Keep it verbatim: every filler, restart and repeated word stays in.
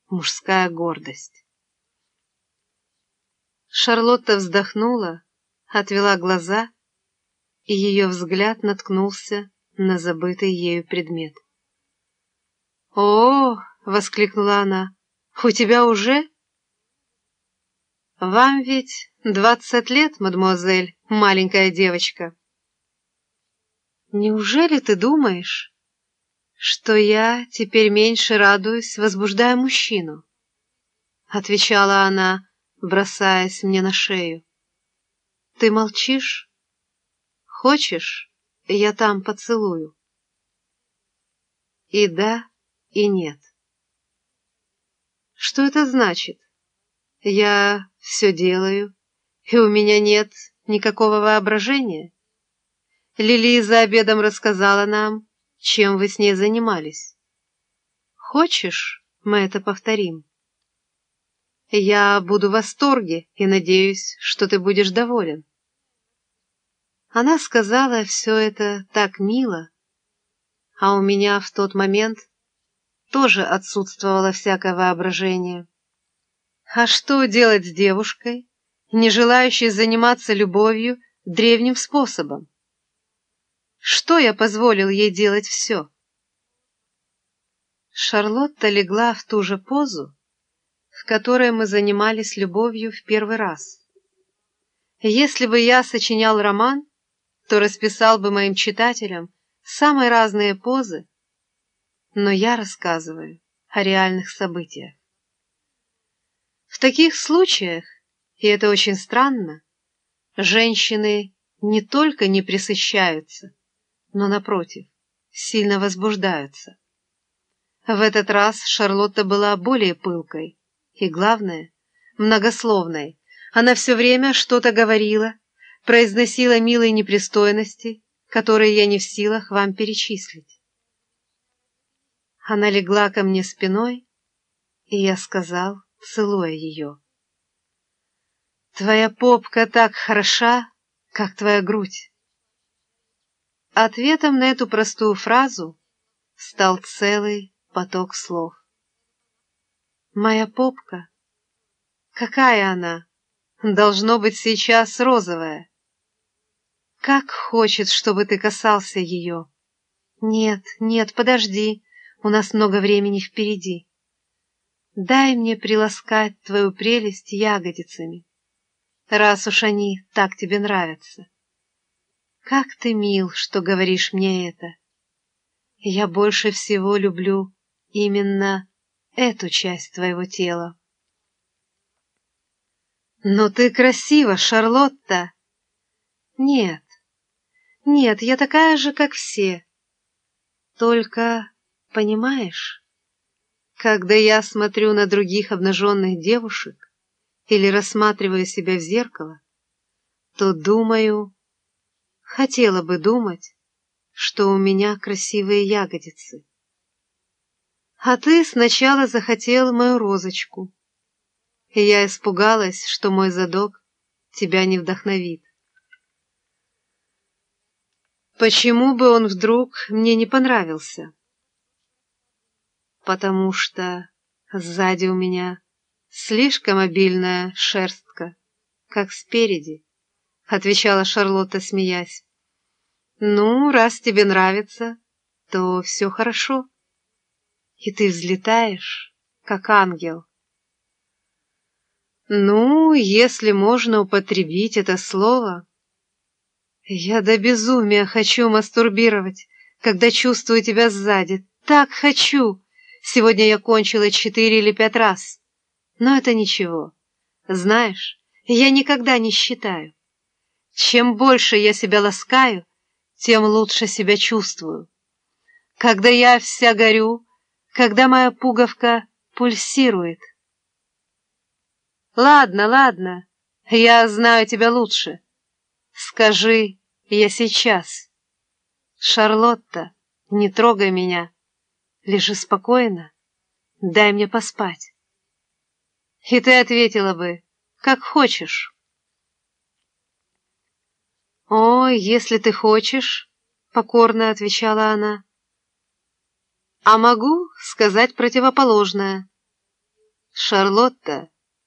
мужская гордость. Шарлотта вздохнула, отвела глаза, и ее взгляд наткнулся на забытый ею предмет. «О!» — воскликнула она. «У тебя уже?» «Вам ведь двадцать лет, мадемуазель, маленькая девочка». «Неужели ты думаешь, что я теперь меньше радуюсь, возбуждая мужчину?» — отвечала она, бросаясь мне на шею. «Ты молчишь? Хочешь, я там поцелую?» И да, и нет. Что это значит? Я все делаю, и у меня нет никакого воображения? Лили за обедом рассказала нам, чем вы с ней занимались. Хочешь, мы это повторим? Я буду в восторге и надеюсь, что ты будешь доволен. Она сказала все это так мило, а у меня в тот момент тоже отсутствовало всякое воображение. А что делать с девушкой, не желающей заниматься любовью древним способом? Что я позволил ей делать все? Шарлотта легла в ту же позу, в которой мы занимались любовью в первый раз. Если бы я сочинял роман, то расписал бы моим читателям самые разные позы, но я рассказываю о реальных событиях. В таких случаях, и это очень странно, женщины не только не пресыщаются, но, напротив, сильно возбуждаются. В этот раз Шарлотта была более пылкой и, главное, многословной. Она все время что-то говорила, произносила милые непристойности, которые я не в силах вам перечислить. Она легла ко мне спиной, и я сказал, целуя ее: «Твоя попка так хороша, как твоя грудь». Ответом на эту простую фразу стал целый поток слов. «Моя попка? Какая она? Должно быть сейчас розовая. Как хочет, чтобы ты касался ее. Нет, нет, подожди, у нас много времени впереди. Дай мне приласкать твою прелесть ягодицами, раз уж они так тебе нравятся. Как ты мил, что говоришь мне это. Я больше всего люблю именно эту часть твоего тела». «Но ты красива, Шарлотта!» «Нет, нет, я такая же, как все. Только, понимаешь, когда я смотрю на других обнаженных девушек или рассматриваю себя в зеркало, то думаю, хотела бы думать, что у меня красивые ягодицы. А ты сначала захотел мою розочку, и я испугалась, что мой задок тебя не вдохновит. Почему бы он вдруг мне не понравился? Потому что сзади у меня слишком обильная шерстка, как спереди, — отвечала Шарлотта, смеясь. Ну, раз тебе нравится, то все хорошо, и ты взлетаешь, как ангел. Ну, если можно употребить это слово. Я до безумия хочу мастурбировать, когда чувствую тебя сзади. Так хочу! Сегодня я кончила четыре или пять раз. Но это ничего. Знаешь, я никогда не считаю. Чем больше я себя ласкаю, тем лучше себя чувствую. Когда я вся горю, когда моя пуговка пульсирует. Ладно, ладно, я знаю тебя лучше. Скажи, я сейчас. Шарлотта, не трогай меня. Лежи спокойно, дай мне поспать. И ты ответила бы, как хочешь. О, если ты хочешь, покорно отвечала она. А могу сказать противоположное. Шарлотта